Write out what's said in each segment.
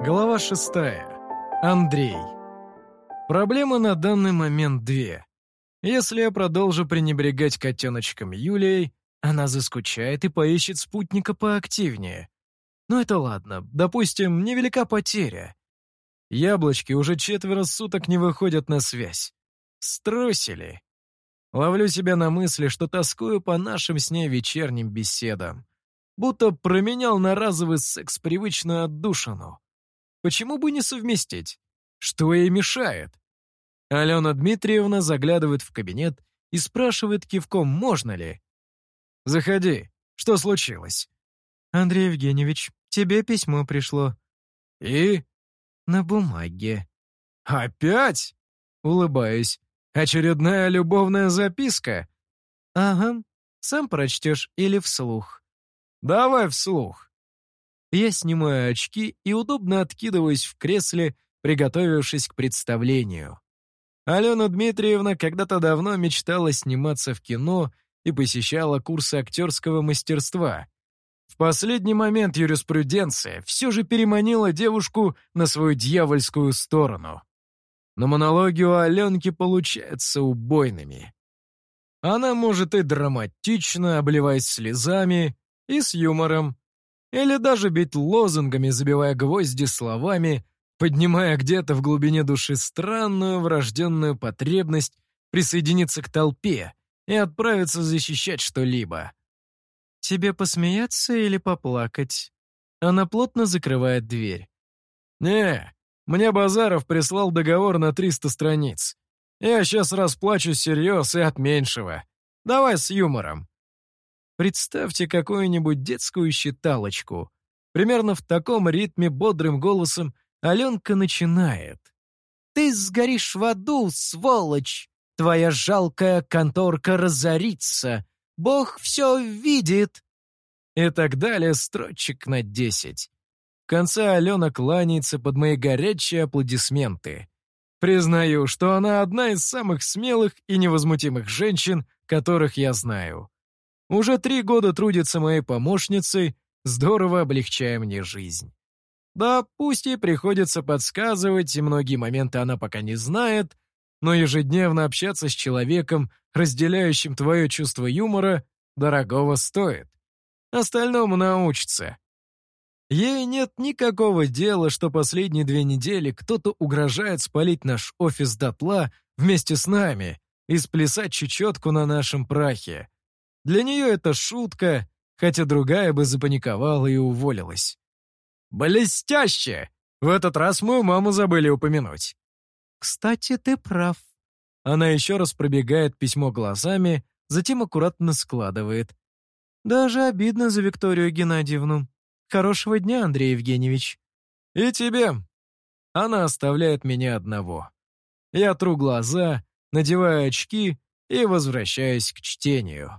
Глава 6. Андрей. Проблема на данный момент две. Если я продолжу пренебрегать котеночком Юлией, она заскучает и поищет спутника поактивнее. Но это ладно, допустим, невелика потеря. Яблочки уже 4 суток не выходят на связь. Струсили. Ловлю себя на мысли, что тоскую по нашим с ней вечерним беседам. Будто променял на разовый секс привычную отдушину. Почему бы не совместить? Что ей мешает? Алена Дмитриевна заглядывает в кабинет и спрашивает кивком, можно ли. «Заходи. Что случилось?» «Андрей Евгеньевич, тебе письмо пришло». «И?» «На бумаге». «Опять?» Улыбаюсь. «Очередная любовная записка?» «Ага. Сам прочтешь или вслух?» «Давай вслух». Я снимаю очки и удобно откидываюсь в кресле, приготовившись к представлению. Алена Дмитриевна когда-то давно мечтала сниматься в кино и посещала курсы актерского мастерства. В последний момент юриспруденция все же переманила девушку на свою дьявольскую сторону. Но монологи у Аленки получаются убойными. Она может и драматично, обливаясь слезами, и с юмором, или даже бить лозунгами, забивая гвозди словами, поднимая где-то в глубине души странную врожденную потребность присоединиться к толпе и отправиться защищать что-либо. «Тебе посмеяться или поплакать?» Она плотно закрывает дверь. «Не, мне Базаров прислал договор на 300 страниц. Я сейчас расплачусь всерьез и от меньшего. Давай с юмором». Представьте какую-нибудь детскую считалочку. Примерно в таком ритме бодрым голосом Аленка начинает. «Ты сгоришь в аду, сволочь! Твоя жалкая конторка разорится! Бог все видит!» И так далее строчек на 10. В конце Алена кланяется под мои горячие аплодисменты. Признаю, что она одна из самых смелых и невозмутимых женщин, которых я знаю. Уже 3 года трудится моей помощницей, здорово облегчая мне жизнь. Да, пусть ей приходится подсказывать, и многие моменты она пока не знает, но ежедневно общаться с человеком, разделяющим твое чувство юмора, дорогого стоит. Остальному научится. Ей нет никакого дела, что последние 2 недели кто-то угрожает спалить наш офис дотла вместе с нами и сплясать чечетку на нашем прахе. Для нее это шутка, хотя другая бы запаниковала и уволилась. «Блестяще! В этот раз мою маму забыли упомянуть». «Кстати, ты прав». Она еще раз пробегает письмо глазами, затем аккуратно складывает. «Даже обидно за Викторию Геннадьевну. Хорошего дня, Андрей Евгеньевич». «И тебе». Она оставляет меня одного. Я тру глаза, надеваю очки и возвращаюсь к чтению.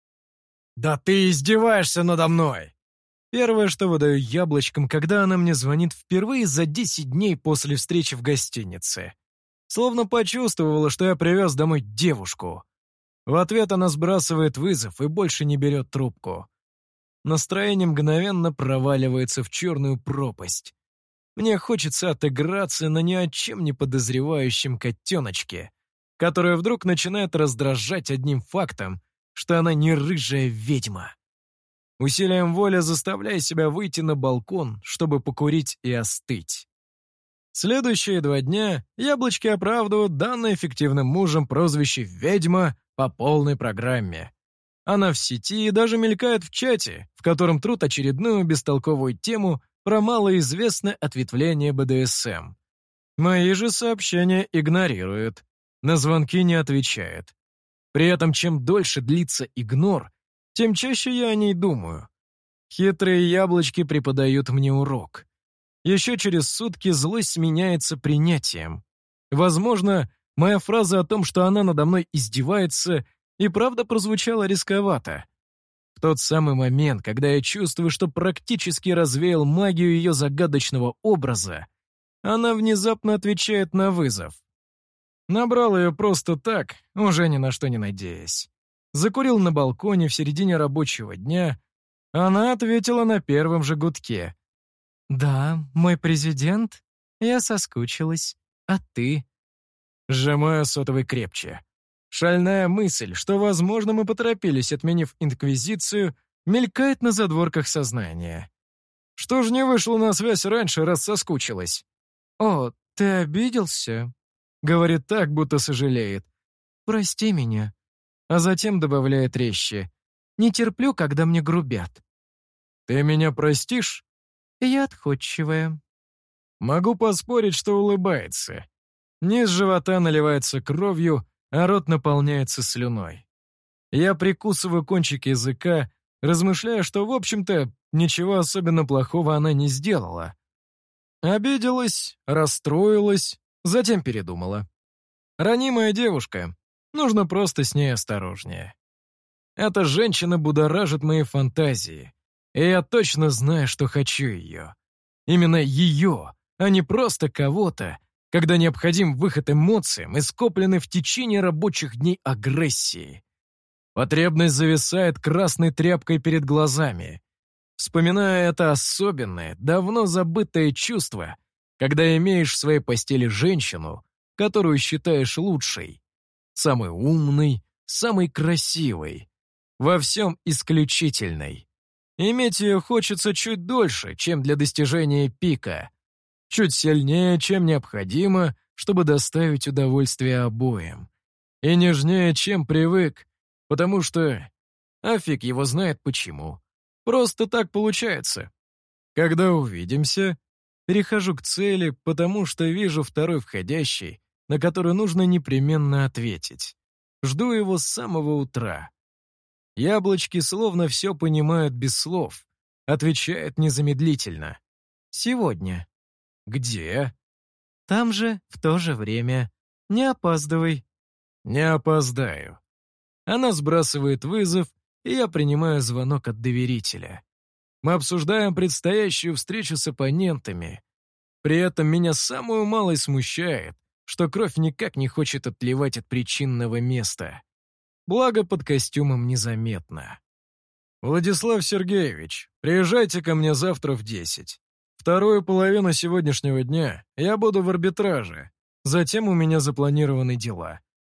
«Да ты издеваешься надо мной!» Первое, что выдаю яблочком, когда она мне звонит впервые за 10 дней после встречи в гостинице. Словно почувствовала, что я привез домой девушку. В ответ она сбрасывает вызов и больше не берет трубку. Настроение мгновенно проваливается в черную пропасть. Мне хочется отыграться на ни о чем не подозревающем котеночке, которая вдруг начинает раздражать одним фактом, что она не рыжая ведьма. Усилием воли заставляю себя выйти на балкон, чтобы покурить и остыть. Следующие 2 дня яблочки оправдывают данное эффективным мужем прозвище «ведьма» по полной программе. Она в сети и даже мелькает в чате, в котором трут очередную бестолковую тему про малоизвестное ответвление БДСМ. Мои же сообщения игнорирует, на звонки не отвечает. При этом, чем дольше длится игнор, тем чаще я о ней думаю. Хитрые яблочки преподают мне урок. Еще через сутки злость сменяется принятием. Возможно, моя фраза о том, что она надо мной издевается, и правда прозвучала рисковато. В тот самый момент, когда я чувствую, что практически развеял магию ее загадочного образа, она внезапно отвечает на вызов. Набрал ее просто так, уже ни на что не надеясь. Закурил на балконе в середине рабочего дня. Она ответила на первом же гудке. «Да, мой президент, я соскучилась. А ты?» Сжимаю сотовый крепче. Шальная мысль, что, возможно, мы поторопились, отменив инквизицию, мелькает на задворках сознания. Что ж не вышло на связь раньше, раз соскучилась? «О, ты обиделся?» Говорит так, будто сожалеет. «Прости меня. А затем добавляет резче. Не терплю, когда мне грубят. Ты меня простишь? Я отходчивая». Могу поспорить, что улыбается. Низ живота наливается кровью, а рот наполняется слюной. Я прикусываю кончик языка, размышляя, что, в общем-то, ничего особенно плохого она не сделала. Обиделась, расстроилась, затем передумала. Ранимая девушка, нужно просто с ней осторожнее. Эта женщина будоражит мои фантазии, и я точно знаю, что хочу ее. Именно ее, а не просто кого-то, когда необходим выход эмоциям и скопленный в течение рабочих дней агрессии. Потребность зависает красной тряпкой перед глазами. Вспоминая это особенное, давно забытое чувство, когда имеешь в своей постели женщину, которую считаешь лучшей, самой умной, самой красивой, во всем исключительной. Иметь ее хочется чуть дольше, чем для достижения пика, чуть сильнее, чем необходимо, чтобы доставить удовольствие обоим, и нежнее, чем привык, потому что... А фиг его знает почему. Просто так получается. Когда увидимся, перехожу к цели, потому что вижу второй входящий, на который нужно непременно ответить. Жду его с самого утра. Яблочки словно все понимают без слов. Отвечает незамедлительно. «Сегодня». «Где?» «Там же, в то же время. Не опаздывай». «Не опоздаю». Она сбрасывает вызов, и я принимаю звонок от доверителя. Мы обсуждаем предстоящую встречу с оппонентами. При этом меня самую малость смущает, что кровь никак не хочет отливать от причинного места. Благо, под костюмом незаметно. «Владислав Сергеевич, приезжайте ко мне завтра в 10. Вторую половину сегодняшнего дня я буду в арбитраже. Затем у меня запланированы дела».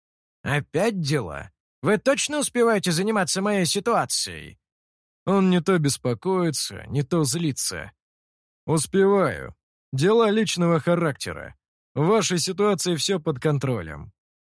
«Опять дела? Вы точно успеваете заниматься моей ситуацией?» Он не то беспокоится, не то злится. «Успеваю. Дела личного характера. В вашей ситуации все под контролем».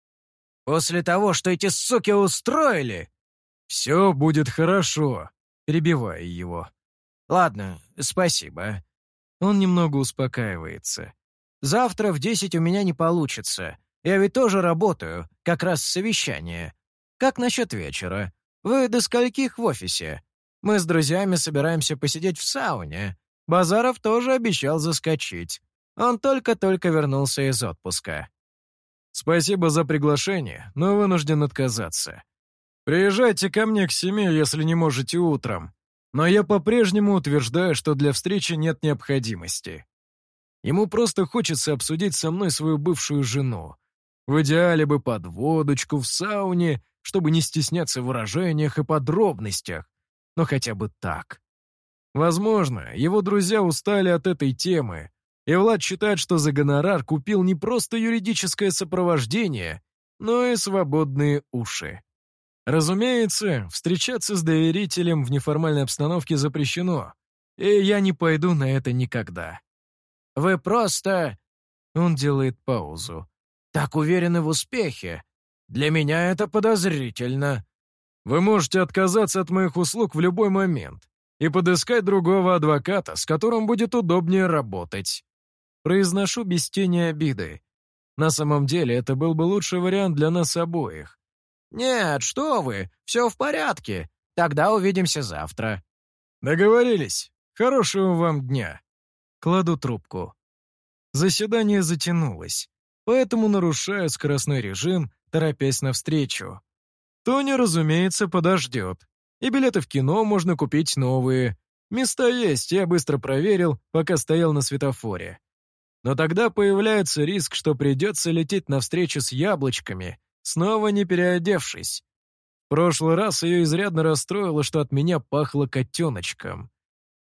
«После того, что эти суки устроили?» «Все будет хорошо», — перебиваю его. «Ладно, спасибо». Он немного успокаивается. «Завтра в 10 у меня не получится. Я ведь тоже работаю, как раз совещание. Как насчет вечера? Вы до скольких в офисе? Мы с друзьями собираемся посидеть в сауне. Базаров тоже обещал заскочить. Он только-только вернулся из отпуска». «Спасибо за приглашение, но вынужден отказаться. Приезжайте ко мне к 7, если не можете утром. Но я по-прежнему утверждаю, что для встречи нет необходимости. Ему просто хочется обсудить со мной свою бывшую жену. В идеале бы под водочку в сауне, чтобы не стесняться в выражениях и подробностях, но хотя бы так. Возможно, его друзья устали от этой темы, и Влад считает, что за гонорар купил не просто юридическое сопровождение, но и свободные уши. Разумеется, встречаться с доверителем в неформальной обстановке запрещено, и я не пойду на это никогда. «Вы просто...» Он делает паузу. «Так уверены в успехе. Для меня это подозрительно». Вы можете отказаться от моих услуг в любой момент и подыскать другого адвоката, с которым будет удобнее работать. Произношу без тени обиды. На самом деле, это был бы лучший вариант для нас обоих. «Нет, что вы, все в порядке. Тогда увидимся завтра». Договорились. Хорошего вам дня. Кладу трубку. Заседание затянулось, поэтому нарушаю скоростной режим, торопясь навстречу. Тоня, разумеется, подождет. И билеты в кино можно купить новые. Места есть, я быстро проверил, пока стоял на светофоре. Но тогда появляется риск, что придется лететь навстречу с яблочками, снова не переодевшись. В прошлый раз ее изрядно расстроило, что от меня пахло котеночком.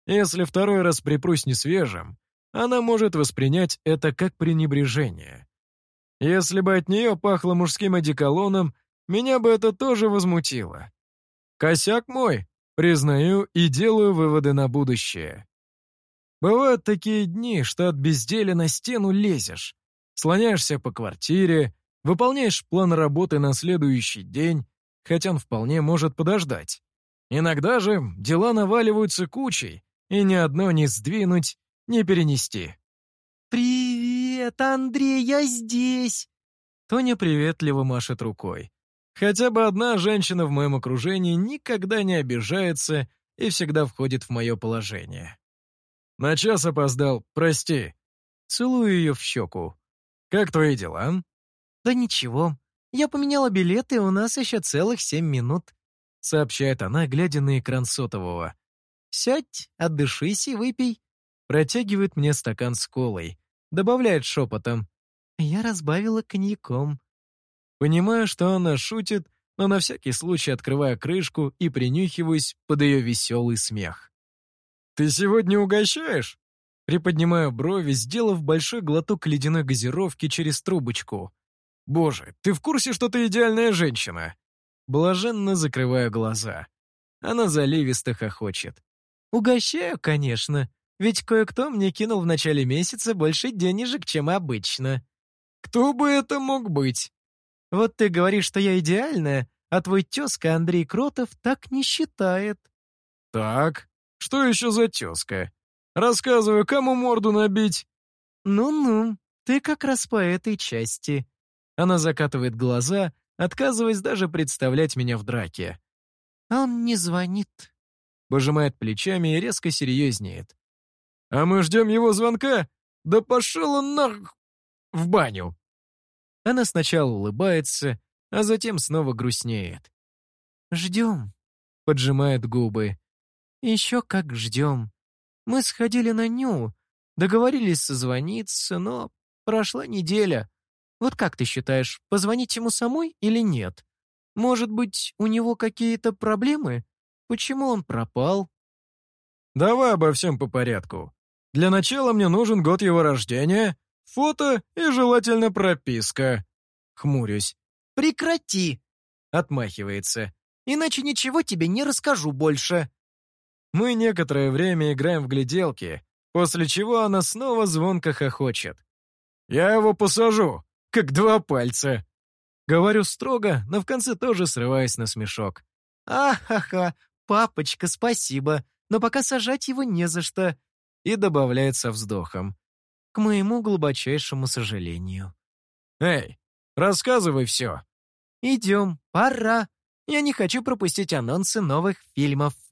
Если второй раз припрусь несвежим, она может воспринять это как пренебрежение. Если бы от нее пахло мужским одеколоном, меня бы это тоже возмутило. Косяк мой, признаю и делаю выводы на будущее. Бывают такие дни, что от безделия на стену лезешь, слоняешься по квартире, выполняешь план работы на следующий день, хотя он вполне может подождать. Иногда же дела наваливаются кучей, и ни одно не сдвинуть, не перенести. «Привет, Андрей, я здесь!» Тоня приветливо машет рукой. Хотя бы одна женщина в моем окружении никогда не обижается и всегда входит в мое положение. На час опоздал, прости. Целую ее в щеку. Как твои дела? «Да ничего, я поменяла билеты, и у нас еще целых 7 минут», сообщает она, глядя на экран сотового. «Сядь, отдышись и выпей». Протягивает мне стакан с колой. Добавляет шепотом. Я разбавила коньяком. Понимаю, что она шутит, но на всякий случай открываю крышку и принюхиваюсь под ее веселый смех. «Ты сегодня угощаешь?» Приподнимаю брови, сделав большой глоток ледяной газировки через трубочку. «Боже, ты в курсе, что ты идеальная женщина?» Блаженно закрываю глаза. Она заливисто хохочет. «Угощаю, конечно, ведь кое-кто мне кинул в начале месяца больше денежек, чем обычно». «Кто бы это мог быть?» «Вот ты говоришь, что я идеальная, а твой тезка Андрей Кротов так не считает». «Так, что еще за тезка? Рассказывай, кому морду набить?» «Ну-ну, ты как раз по этой части». Она закатывает глаза, отказываясь даже представлять меня в драке. «Он не звонит». Пожимает плечами и резко серьезнеет. «А мы ждем его звонка? Да пошел он в баню!» Она сначала улыбается, а затем снова грустнеет. «Ждем», — поджимает губы. «Еще как ждем. Мы сходили на Ню, договорились созвониться, но прошла неделя. Вот как ты считаешь, позвонить ему самой или нет? Может быть, у него какие-то проблемы? Почему он пропал?» «Давай обо всем по порядку. Для начала мне нужен год его рождения, фото и желательно прописка». Хмурюсь. «Прекрати!» — отмахивается. «Иначе ничего тебе не расскажу больше». Мы некоторое время играем в гляделки, после чего она снова звонко хохочет. «Я его посажу, как 2 пальца». Говорю строго, но в конце тоже срываюсь на смешок. «Ахаха, папочка, спасибо, но пока сажать его не за что». И добавляет со вздохом. «К моему глубочайшему сожалению». «Эй, рассказывай все». «Идем, пора. Я не хочу пропустить анонсы новых фильмов».